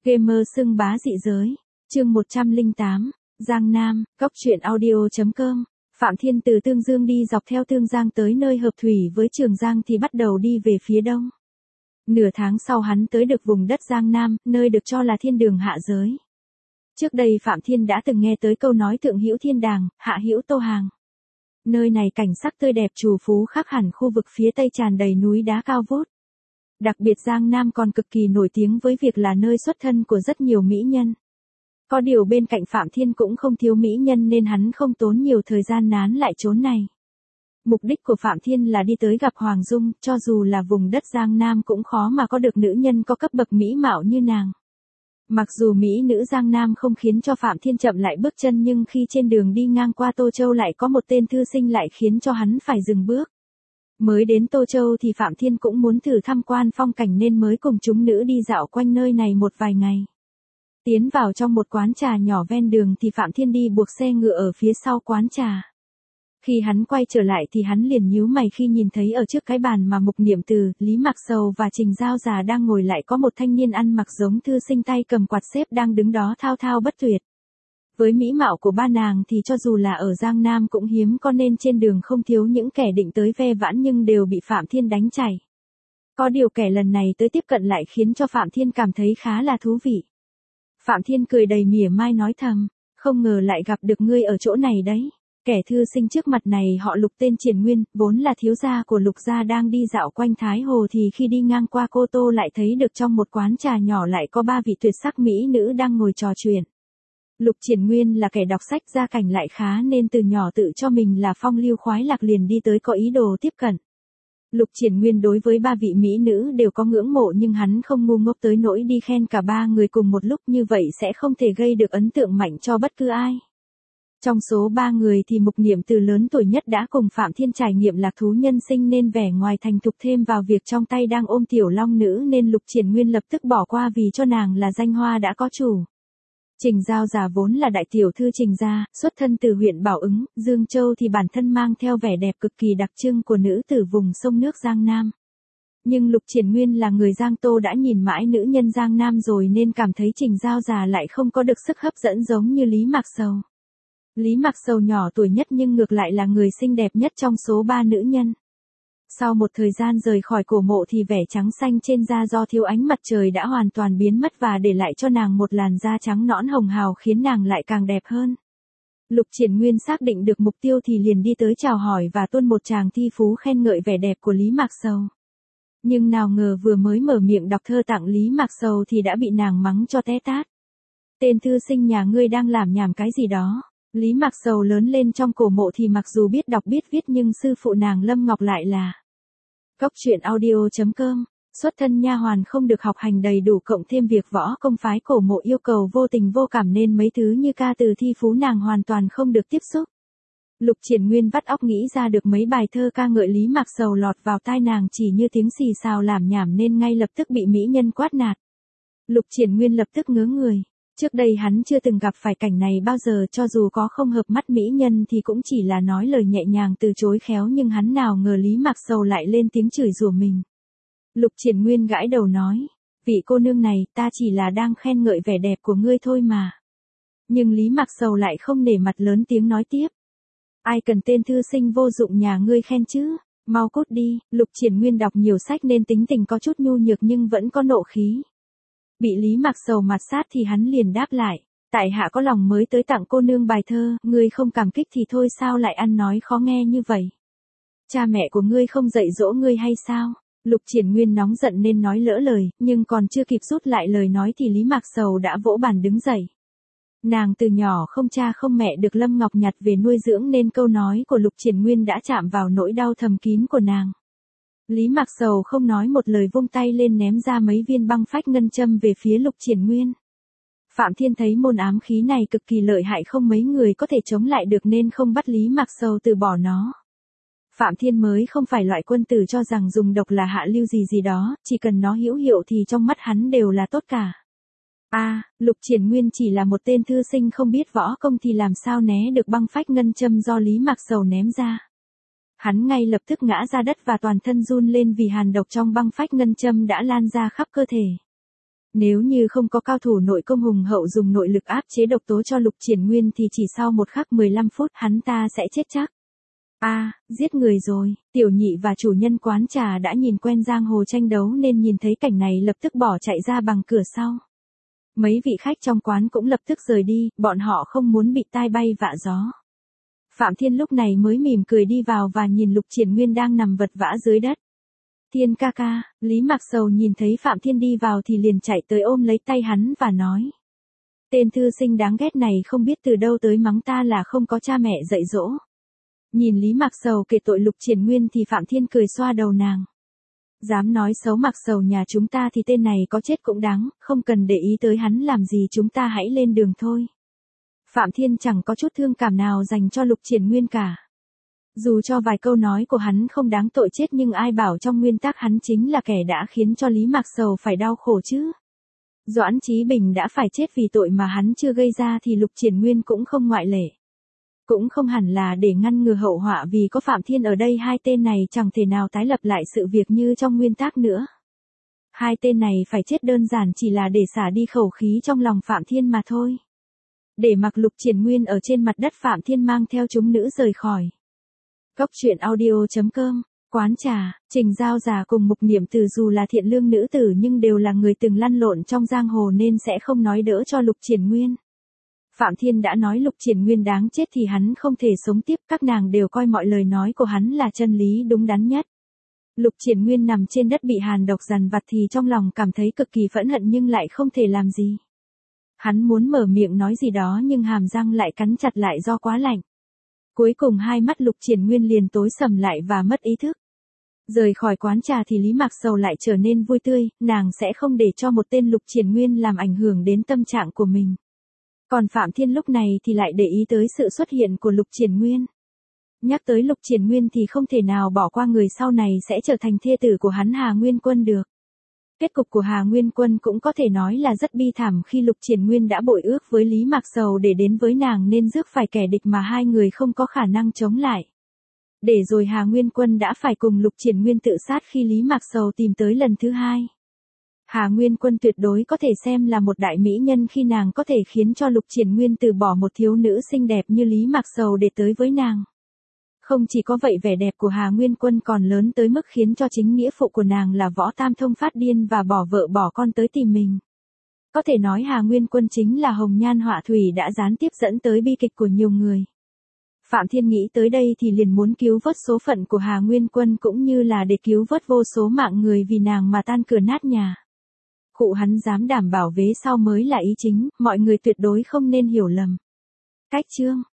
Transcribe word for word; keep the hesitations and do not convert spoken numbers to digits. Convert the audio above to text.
Gamer xưng bá dị giới. Chương một trăm lẻ tám. Giang Nam, Cóc truyện audio chấm com. Phạm Thiên từ Tương Dương đi dọc theo Tương Giang tới nơi hợp thủy với Trường Giang thì bắt đầu đi về phía đông. Nửa tháng sau hắn tới được vùng đất Giang Nam, nơi được cho là thiên đường hạ giới. Trước đây Phạm Thiên đã từng nghe tới câu nói thượng hữu thiên đàng, hạ hữu tô hàng. Nơi này cảnh sắc tươi đẹp trù phú khác hẳn khu vực phía tây tràn đầy núi đá cao vút. Đặc biệt Giang Nam còn cực kỳ nổi tiếng với việc là nơi xuất thân của rất nhiều mỹ nhân. Có điều bên cạnh Phạm Thiên cũng không thiếu mỹ nhân nên hắn không tốn nhiều thời gian nán lại chốn này. Mục đích của Phạm Thiên là đi tới gặp Hoàng Dung, cho dù là vùng đất Giang Nam cũng khó mà có được nữ nhân có cấp bậc mỹ mạo như nàng. Mặc dù mỹ nữ Giang Nam không khiến cho Phạm Thiên chậm lại bước chân nhưng khi trên đường đi ngang qua Tô Châu lại có một tên thư sinh lại khiến cho hắn phải dừng bước. Mới đến Tô Châu thì Phạm Thiên cũng muốn thử tham quan phong cảnh nên mới cùng chúng nữ đi dạo quanh nơi này một vài ngày. Tiến vào trong một quán trà nhỏ ven đường thì Phạm Thiên đi buộc xe ngựa ở phía sau quán trà. Khi hắn quay trở lại thì hắn liền nhíu mày khi nhìn thấy ở trước cái bàn mà Mục Niệm Từ, Lý Mạc Sầu và Trình Giao Già đang ngồi lại có một thanh niên ăn mặc giống thư sinh tay cầm quạt xếp đang đứng đó thao thao bất tuyệt. Với mỹ mạo của ba nàng thì cho dù là ở Giang Nam cũng hiếm có nên trên đường không thiếu những kẻ định tới ve vãn nhưng đều bị Phạm Thiên đánh chảy. Có điều kẻ lần này tới tiếp cận lại khiến cho Phạm Thiên cảm thấy khá là thú vị. Phạm Thiên cười đầy mỉa mai nói thầm, không ngờ lại gặp được ngươi ở chỗ này đấy. Kẻ thư sinh trước mặt này họ Lục tên Triển Nguyên, vốn là thiếu gia của Lục gia đang đi dạo quanh Thái Hồ thì khi đi ngang qua Cô Tô lại thấy được trong một quán trà nhỏ lại có ba vị tuyệt sắc mỹ nữ đang ngồi trò chuyện. Lục Triển Nguyên là kẻ đọc sách gia cảnh lại khá nên từ nhỏ tự cho mình là phong lưu khoái lạc liền đi tới có ý đồ tiếp cận. Lục Triển Nguyên đối với ba vị mỹ nữ đều có ngưỡng mộ nhưng hắn không ngu ngốc tới nỗi đi khen cả ba người cùng một lúc như vậy sẽ không thể gây được ấn tượng mạnh cho bất cứ ai. Trong số ba người thì Mục Niệm Từ lớn tuổi nhất đã cùng Phạm Thiên trải nghiệm lạc thú nhân sinh nên vẻ ngoài thành thục thêm vào việc trong tay đang ôm tiểu long nữ nên Lục Triển Nguyên lập tức bỏ qua vì cho nàng là danh hoa đã có chủ. Trình Giao Già vốn là đại tiểu thư Trình gia, xuất thân từ huyện Bảo Ứng, Dương Châu thì bản thân mang theo vẻ đẹp cực kỳ đặc trưng của nữ tử vùng sông nước Giang Nam. Nhưng Lục Triển Nguyên là người Giang Tô đã nhìn mãi nữ nhân Giang Nam rồi nên cảm thấy Trình Giao Già lại không có được sức hấp dẫn giống như Lý Mạc Sầu. Lý Mạc Sầu nhỏ tuổi nhất nhưng ngược lại là người xinh đẹp nhất trong số ba nữ nhân. Sau một thời gian rời khỏi cổ mộ thì vẻ trắng xanh trên da do thiếu ánh mặt trời đã hoàn toàn biến mất và để lại cho nàng một làn da trắng nõn hồng hào khiến nàng lại càng đẹp hơn. Lục Triển Nguyên xác định được mục tiêu thì liền đi tới chào hỏi và tuôn một tràng thi phú khen ngợi vẻ đẹp của Lý Mạc Sầu. Nhưng nào ngờ vừa mới mở miệng đọc thơ tặng Lý Mạc Sầu thì đã bị nàng mắng cho té tát. Tên thư sinh nhà ngươi đang làm nhảm cái gì đó. Lý Mạc Sầu lớn lên trong cổ mộ thì mặc dù biết đọc biết viết nhưng sư phụ nàng Lâm Ngọc lại là Cóc truyện audio chấm com. Xuất thân nha hoàn không được học hành đầy đủ cộng thêm việc võ công phái cổ mộ yêu cầu vô tình vô cảm nên mấy thứ như ca từ thi phú nàng hoàn toàn không được tiếp xúc. Lục Triển Nguyên vắt óc nghĩ ra được mấy bài thơ ca ngợi Lý Mạc Sầu lọt vào tai nàng chỉ như tiếng xì xào làm nhảm nên ngay lập tức bị mỹ nhân quát nạt. Lục Triển Nguyên lập tức ngớ người. Trước đây hắn chưa từng gặp phải cảnh này bao giờ cho dù có không hợp mắt mỹ nhân thì cũng chỉ là nói lời nhẹ nhàng từ chối khéo nhưng hắn nào ngờ Lý Mạc Sầu lại lên tiếng chửi rủa mình. Lục Triển Nguyên gãi đầu nói, vị cô nương này ta chỉ là đang khen ngợi vẻ đẹp của ngươi thôi mà. Nhưng Lý Mạc Sầu lại không nể mặt lớn tiếng nói tiếp. Ai cần tên thư sinh vô dụng nhà ngươi khen chứ, mau cút đi. Lục Triển Nguyên đọc nhiều sách nên tính tình có chút nhu nhược nhưng vẫn có nộ khí. Bị Lý Mạc Sầu mặt sát thì hắn liền đáp lại, tại hạ có lòng mới tới tặng cô nương bài thơ, ngươi không cảm kích thì thôi sao lại ăn nói khó nghe như vậy. Cha mẹ của ngươi không dạy dỗ ngươi hay sao? Lục Triển Nguyên nóng giận nên nói lỡ lời, nhưng còn chưa kịp rút lại lời nói thì Lý Mạc Sầu đã vỗ bàn đứng dậy. Nàng từ nhỏ không cha không mẹ được Lâm Ngọc nhặt về nuôi dưỡng nên câu nói của Lục Triển Nguyên đã chạm vào nỗi đau thầm kín của nàng. Lý Mạc Sầu không nói một lời vung tay lên ném ra mấy viên băng phách ngân châm về phía Lục Triển Nguyên. Phạm Thiên thấy môn ám khí này cực kỳ lợi hại không mấy người có thể chống lại được nên không bắt Lý Mạc Sầu từ bỏ nó. Phạm Thiên mới không phải loại quân tử cho rằng dùng độc là hạ lưu gì gì đó, chỉ cần nó hữu hiệu thì trong mắt hắn đều là tốt cả. A, à, Lục Triển Nguyên chỉ là một tên thư sinh không biết võ công thì làm sao né được băng phách ngân châm do Lý Mạc Sầu ném ra. Hắn ngay lập tức ngã ra đất và toàn thân run lên vì hàn độc trong băng phách ngân châm đã lan ra khắp cơ thể. Nếu như không có cao thủ nội công hùng hậu dùng nội lực áp chế độc tố cho Lục Triển Nguyên thì chỉ sau một khắc mười lăm phút hắn ta sẽ chết chắc. A, à, giết người rồi, tiểu nhị và chủ nhân quán trà đã nhìn quen giang hồ tranh đấu nên nhìn thấy cảnh này lập tức bỏ chạy ra bằng cửa sau. Mấy vị khách trong quán cũng lập tức rời đi, bọn họ không muốn bị tai bay vạ gió. Phạm Thiên lúc này mới mỉm cười đi vào và nhìn Lục Triển Nguyên đang nằm vật vã dưới đất. Thiên ca ca, Lý Mạc Sầu nhìn thấy Phạm Thiên đi vào thì liền chạy tới ôm lấy tay hắn và nói. Tên thư sinh đáng ghét này không biết từ đâu tới mắng ta là không có cha mẹ dạy dỗ. Nhìn Lý Mạc Sầu kể tội Lục Triển Nguyên thì Phạm Thiên cười xoa đầu nàng. Dám nói xấu Mạc Sầu nhà chúng ta thì tên này có chết cũng đáng, không cần để ý tới hắn làm gì, chúng ta hãy lên đường thôi. Phạm Thiên chẳng có chút thương cảm nào dành cho Lục Triển Nguyên cả. Dù cho vài câu nói của hắn không đáng tội chết nhưng ai bảo trong nguyên tắc hắn chính là kẻ đã khiến cho Lý Mạc Sầu phải đau khổ chứ. Doãn Chí Bình đã phải chết vì tội mà hắn chưa gây ra thì Lục Triển Nguyên cũng không ngoại lệ. Cũng không hẳn là để ngăn ngừa hậu họa, vì có Phạm Thiên ở đây hai tên này chẳng thể nào tái lập lại sự việc như trong nguyên tắc nữa. Hai tên này phải chết đơn giản chỉ là để xả đi khẩu khí trong lòng Phạm Thiên mà thôi. Để mặc Lục Triển Nguyên ở trên mặt đất, Phạm Thiên mang theo chúng nữ rời khỏi. Cốc truyện audio chấm com, quán trà, Trình Giao Già cùng Mục Niệm Tử dù là thiện lương nữ tử nhưng đều là người từng lăn lộn trong giang hồ nên sẽ không nói đỡ cho Lục Triển Nguyên. Phạm Thiên đã nói Lục Triển Nguyên đáng chết thì hắn không thể sống tiếp, các nàng đều coi mọi lời nói của hắn là chân lý đúng đắn nhất. Lục Triển Nguyên nằm trên đất bị hàn độc dằn vặt thì trong lòng cảm thấy cực kỳ phẫn hận nhưng lại không thể làm gì. Hắn muốn mở miệng nói gì đó nhưng hàm răng lại cắn chặt lại do quá lạnh. Cuối cùng hai mắt Lục Triển Nguyên liền tối sầm lại và mất ý thức. Rời khỏi quán trà thì Lý Mạc Sầu lại trở nên vui tươi, nàng sẽ không để cho một tên Lục Triển Nguyên làm ảnh hưởng đến tâm trạng của mình. Còn Phạm Thiên lúc này thì lại để ý tới sự xuất hiện của Lục Triển Nguyên. Nhắc tới Lục Triển Nguyên thì không thể nào bỏ qua người sau này sẽ trở thành thê tử của hắn, Hà Nguyên Quân được. Kết cục của Hà Nguyên Quân cũng có thể nói là rất bi thảm khi Lục Triển Nguyên đã bội ước với Lý Mạc Sầu để đến với nàng nên rước phải kẻ địch mà hai người không có khả năng chống lại. Để rồi Hà Nguyên Quân đã phải cùng Lục Triển Nguyên tự sát khi Lý Mạc Sầu tìm tới lần thứ hai. Hà Nguyên Quân tuyệt đối có thể xem là một đại mỹ nhân khi nàng có thể khiến cho Lục Triển Nguyên từ bỏ một thiếu nữ xinh đẹp như Lý Mạc Sầu để tới với nàng. Không chỉ có vậy, vẻ đẹp của Hà Nguyên Quân còn lớn tới mức khiến cho chính nghĩa phụ của nàng là Võ Tam Thông phát điên và bỏ vợ bỏ con tới tìm mình. Có thể nói Hà Nguyên Quân chính là hồng nhan họa thủy đã gián tiếp dẫn tới bi kịch của nhiều người. Phạm Thiên nghĩ tới đây thì liền muốn cứu vớt số phận của Hà Nguyên Quân cũng như là để cứu vớt vô số mạng người vì nàng mà tan cửa nát nhà. Cụ hắn dám đảm bảo vế sau mới là ý chính, mọi người tuyệt đối không nên hiểu lầm. Cách chương